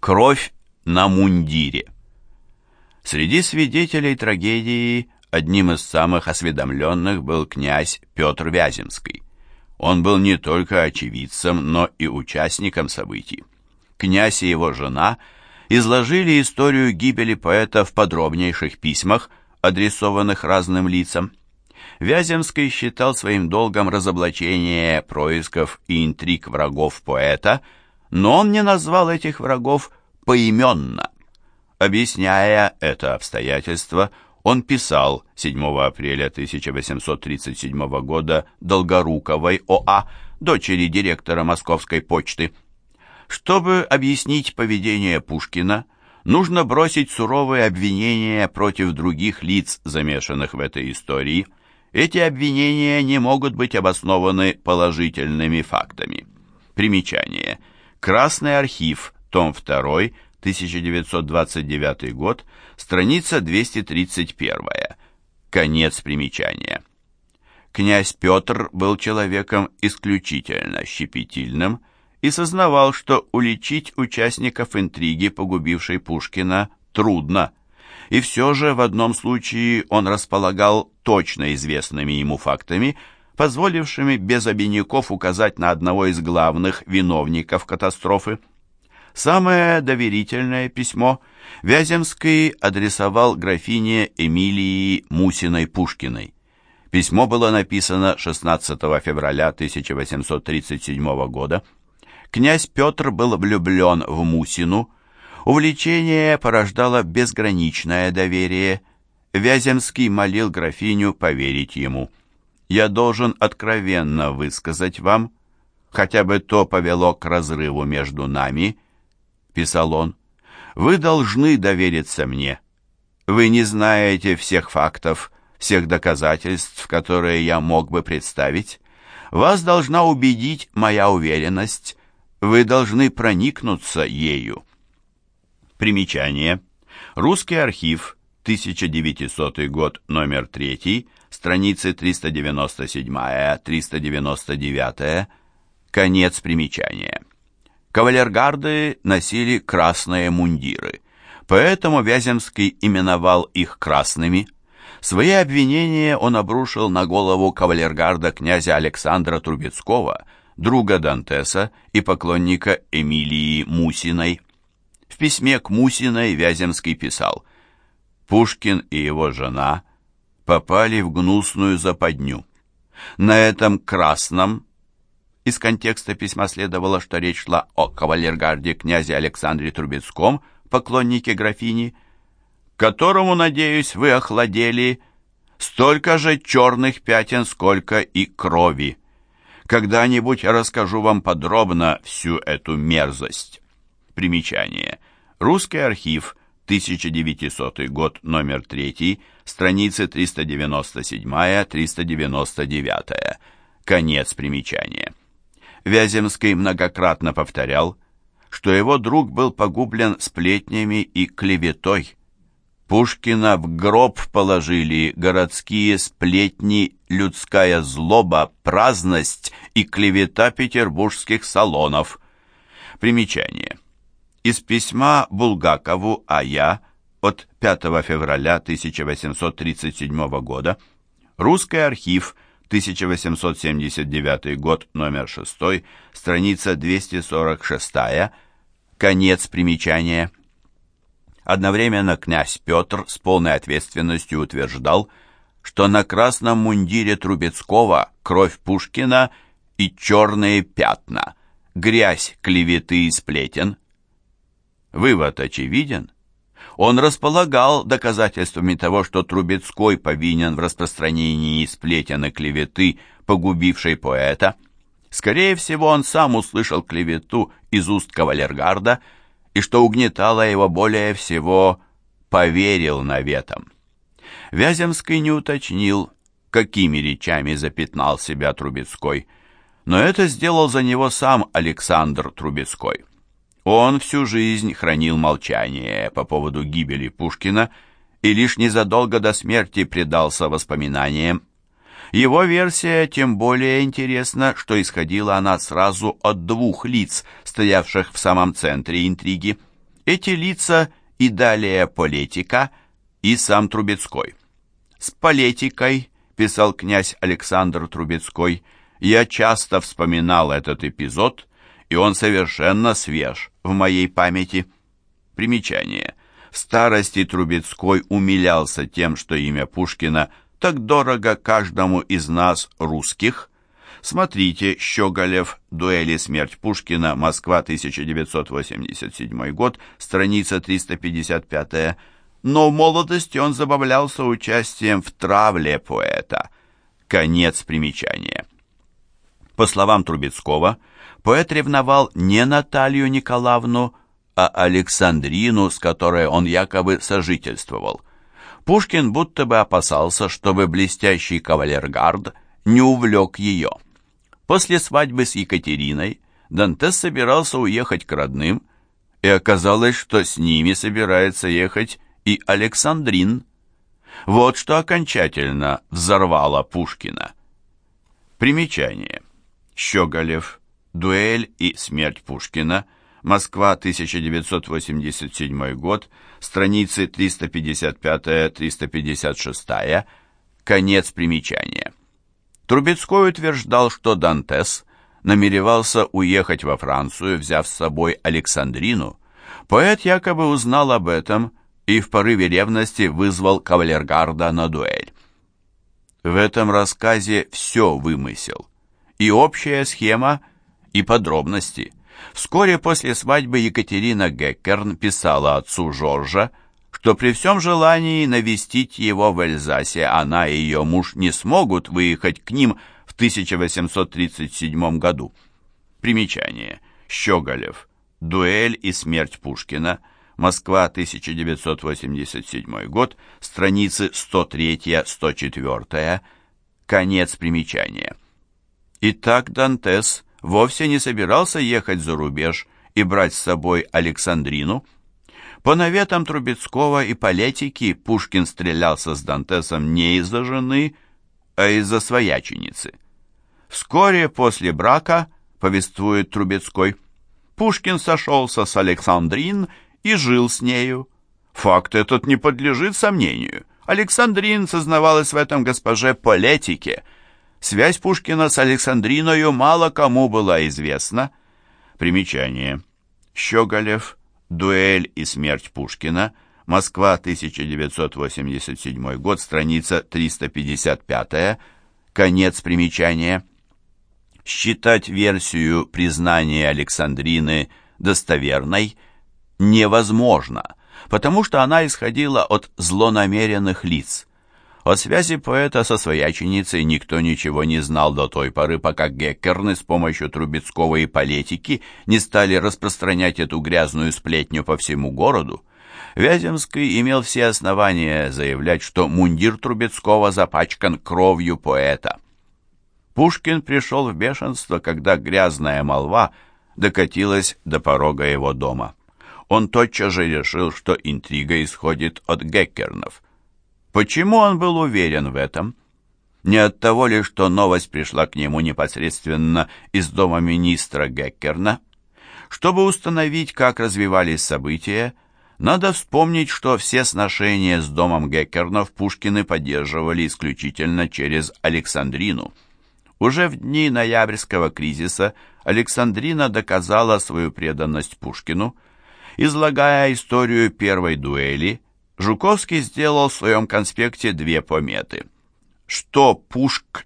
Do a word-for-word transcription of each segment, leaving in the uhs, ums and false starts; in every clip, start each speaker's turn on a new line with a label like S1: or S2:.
S1: Кровь на мундире. Среди свидетелей трагедии одним из самых осведомленных был князь Петр Вяземский. Он был не только очевидцем, но и участником событий. Князь и его жена изложили историю гибели поэта в подробнейших письмах, адресованных разным лицам. Вяземский считал своим долгом разоблачение происков и интриг врагов поэта, но он не назвал этих врагов поименно. Объясняя это обстоятельство, он писал седьмого апреля тысяча восемьсот тридцать седьмого года Долгоруковой О А, дочери директора Московской почты: «Чтобы объяснить поведение Пушкина, нужно бросить суровые обвинения против других лиц, замешанных в этой истории. Эти обвинения не могут быть обоснованы положительными фактами». Примечание. Красный архив, том второй, тысяча девятьсот двадцать девятый год, страница двести тридцать первая. Конец примечания. Князь Петр был человеком исключительно щепетильным и сознавал, что уличить участников интриги, погубившей Пушкина, трудно. И все же в одном случае он располагал точно известными ему фактами, позволившими без обиняков указать на одного из главных виновников катастрофы. Самое доверительное письмо Вяземский адресовал графине Эмилии Мусиной-Пушкиной. Письмо было написано шестнадцатого февраля тысяча восемьсот тридцать седьмого года. Князь Петр был влюблен в Мусину. Увлечение порождало безграничное доверие. Вяземский молил графиню поверить ему. «Я должен откровенно высказать вам, хотя бы то повело к разрыву между нами», — писал он. «Вы должны довериться мне. Вы не знаете всех фактов, всех доказательств, которые я мог бы представить. Вас должна убедить моя уверенность. Вы должны проникнуться ею». Примечание. Русский архив, тысяча девятисотый год, номер три, страницы триста девяносто семь - триста девяносто девять. Конец примечания. Кавалергарды носили красные мундиры, поэтому Вяземский именовал их красными. Свои обвинения он обрушил на голову кавалергарда князя Александра Трубецкого, друга Дантеса и поклонника Эмилии Мусиной. В письме к Мусиной Вяземский писал: «Пушкин и его жена попали в гнусную западню. На этом красном...» Из контекста письма следовало, что речь шла о кавалергарде князе Александре Трубецком, поклоннике графини, «которому, надеюсь, вы охладели, столько же черных пятен, сколько и крови. Когда-нибудь я расскажу вам подробно всю эту мерзость». Примечание. Русский архив, тысяча девятисотый год, номер три, страницы триста девяносто семь - триста девяносто девять. Конец примечания. Вяземский многократно повторял, что его друг был погублен сплетнями и клеветой. Пушкина в гроб положили городские сплетни, людская злоба, праздность и клевета петербургских салонов. Примечание. Из письма Булгакову А Я от пятого февраля тысяча восемьсот тридцать седьмого года, Русский архив, тысяча восемьсот семьдесят девятый год, номер шесть, страница двести сорок шесть, конец примечания. Одновременно князь Петр с полной ответственностью утверждал, что на красном мундире Трубецкого кровь Пушкина и черные пятна, грязь клеветы и сплетен. Вывод очевиден. Он располагал доказательствами того, что Трубецкой повинен в распространении сплетен и клеветы, погубившей поэта. Скорее всего, он сам услышал клевету из уст кавалергарда, и, что угнетало его более всего, поверил наветам. Вяземский не уточнил, какими речами запятнал себя Трубецкой, но это сделал за него сам Александр Трубецкой. Он всю жизнь хранил молчание по поводу гибели Пушкина и лишь незадолго до смерти предался воспоминаниям. Его версия тем более интересна, что исходила она сразу от двух лиц, стоявших в самом центре интриги. Эти лица и далее политика, и сам Трубецкой. «С политикой», — писал князь Александр Трубецкой, — «я часто вспоминал этот эпизод, и он совершенно свеж в моей памяти». Примечание. В старости Трубецкой умилялся тем, что имя Пушкина так дорого каждому из нас, русских. Смотрите «Щеголев. Дуэль и смерть Пушкина. Москва, тысяча девятьсот восемьдесят седьмой год», страница триста пятьдесят пятая. Но в молодости он забавлялся участием в травле поэта. Конец примечания. По словам Трубецкого, поэт ревновал не Наталью Николаевну, а Александрину, с которой он якобы сожительствовал. Пушкин будто бы опасался, чтобы блестящий кавалергард не увлек ее. После свадьбы с Екатериной Дантес собирался уехать к родным, и оказалось, что с ними собирается ехать и Александрин. Вот что окончательно взорвало Пушкина. Примечание. Щеголев. Дуэль и смерть Пушкина. Москва, тысяча девятьсот восемьдесят седьмой год. Страницы триста пятьдесят пятая — триста пятьдесят шестая. Конец примечания. Трубецкой утверждал, что Дантес намеревался уехать во Францию, взяв с собой Александрину. Поэт якобы узнал об этом и в порыве ревности вызвал кавалергарда на дуэль. В этом рассказе все вымысел. И общая схема, и подробности. Вскоре после свадьбы Екатерина Геккерн писала отцу Жоржа, что при всем желании навестить его в Эльзасе она и ее муж не смогут выехать к ним в тысяча восемьсот тридцать седьмом году. Примечание. Щеголев. Дуэль и смерть Пушкина. Москва, тысяча девятьсот восемьдесят седьмой год. Страницы сто три — сто четыре. Конец примечания. Итак, Дантес вовсе не собирался ехать за рубеж и брать с собой Александрину. По наветам Трубецкого и политики Пушкин стрелялся с Дантесом не из-за жены, а из-за свояченицы. Вскоре после брака, повествует Трубецкой, Пушкин сошелся с Александрин и жил с нею. Факт этот не подлежит сомнению. Александрин сознавалась в этом госпоже политике. Связь Пушкина с Александриною мало кому была известна. Примечание. Щеголев. Дуэль и смерть Пушкина. Москва, тысяча девятьсот восемьдесят седьмой год, страница триста пятьдесят пятая. Конец примечания. Считать версию признания Александрины достоверной невозможно, потому что она исходила от злонамеренных лиц. О связи поэта со свояченицей никто ничего не знал до той поры, пока Геккерны с помощью Трубецкого и политики не стали распространять эту грязную сплетню по всему городу. Вяземский имел все основания заявлять, что мундир Трубецкого запачкан кровью поэта. Пушкин пришел в бешенство, когда грязная молва докатилась до порога его дома. Он тотчас же решил, что интрига исходит от Геккернов. Почему он был уверен в этом? Не от того ли, что новость пришла к нему непосредственно из дома министра Геккерна? Чтобы установить, как развивались события, надо вспомнить, что все сношения с домом Геккернов Пушкины поддерживали исключительно через Александрину. Уже в дни ноябрьского кризиса Александрина доказала свою преданность Пушкину. Излагая историю первой дуэли, Жуковский сделал в своем конспекте две пометы. Что Пушк.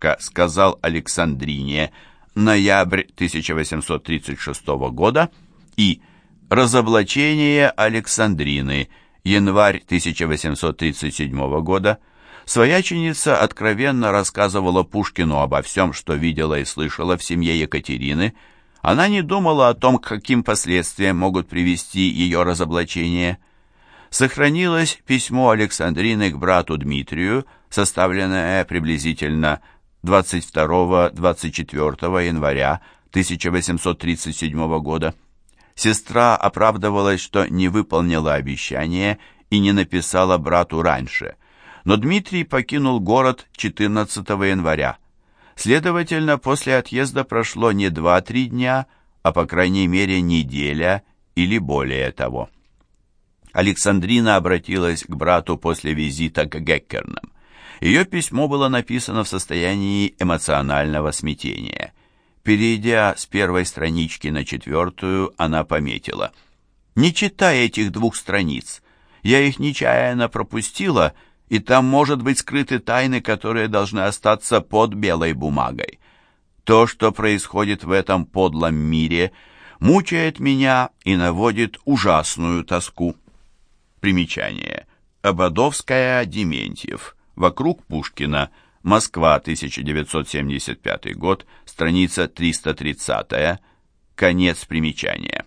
S1: сказал Александрине, ноябрь тысяча восемьсот тридцать шестого года, и разоблачение Александрины, январь тысяча восемьсот тридцать седьмого года. Свояченица откровенно рассказывала Пушкину обо всем, что видела и слышала в семье Екатерины. Она не думала о том, к каким последствиям могут привести ее разоблачение. Сохранилось письмо Александрины к брату Дмитрию, составленное приблизительно двадцать второго — двадцать четвёртого января тысяча восемьсот тридцать седьмого года. Сестра оправдывалась, что не выполнила обещание и не написала брату раньше, но Дмитрий покинул город четырнадцатого января. Следовательно, после отъезда прошло не два-три дня, а по крайней мере неделя или более того. Александрина обратилась к брату после визита к Геккернам. Ее письмо было написано в состоянии эмоционального смятения. Перейдя с первой странички на четвертую, она пометила: «Не читай этих двух страниц. Я их нечаянно пропустила, и там, может быть, скрыты тайны, которые должны остаться под белой бумагой. То, что происходит в этом подлом мире, мучает меня и наводит ужасную тоску». Примечание. Ободовская, Дементьев. Вокруг Пушкина. Москва, тысяча девятьсот семьдесят пятый год, страница триста тридцать. Конец примечания.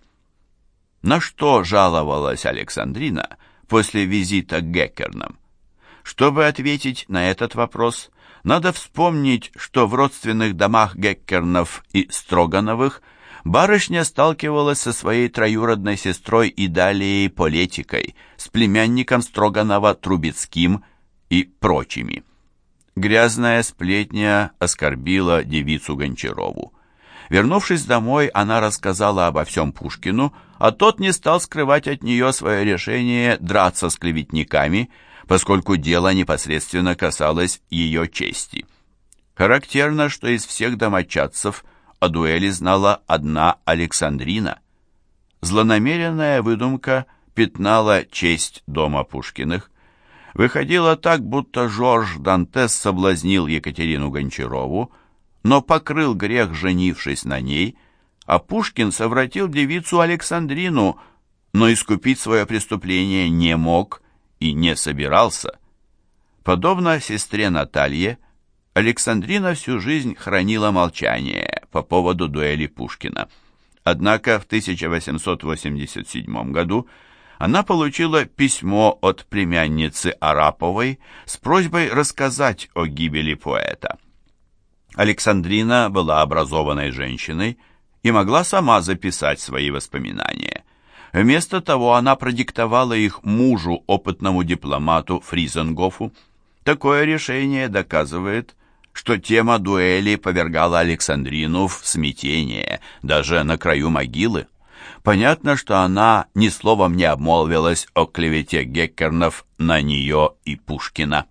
S1: На что жаловалась Александрина после визита к Геккернам? Чтобы ответить на этот вопрос, надо вспомнить, что в родственных домах Геккернов и Строгановых барышня сталкивалась со своей троюродной сестрой Идалией Полетикой, с племянником Строганова Трубецким и прочими. Грязная сплетня оскорбила девицу Гончарову. Вернувшись домой, она рассказала обо всем Пушкину, а тот не стал скрывать от нее свое решение драться с клеветниками, поскольку дело непосредственно касалось ее чести. Характерно, что из всех домочадцев о дуэли знала одна Александрина. Злонамеренная выдумка пятнала честь дома Пушкиных. Выходило так, будто Жорж Дантес соблазнил Екатерину Гончарову, но покрыл грех, женившись на ней, а Пушкин совратил девицу Александрину, но искупить свое преступление не мог и не собирался. Подобно сестре Наталье, Александрина всю жизнь хранила молчание по поводу дуэли Пушкина. Однако в тысяча восемьсот восемьдесят седьмом году она получила письмо от племянницы Араповой с просьбой рассказать о гибели поэта. Александрина была образованной женщиной и могла сама записать свои воспоминания. Вместо того она продиктовала их мужу, опытному дипломату Фризенгофу. Такое решение доказывает, что тема дуэли повергала Александрину в смятение, даже на краю могилы. Понятно, что она ни словом не обмолвилась о клевете Геккернов на нее и Пушкина.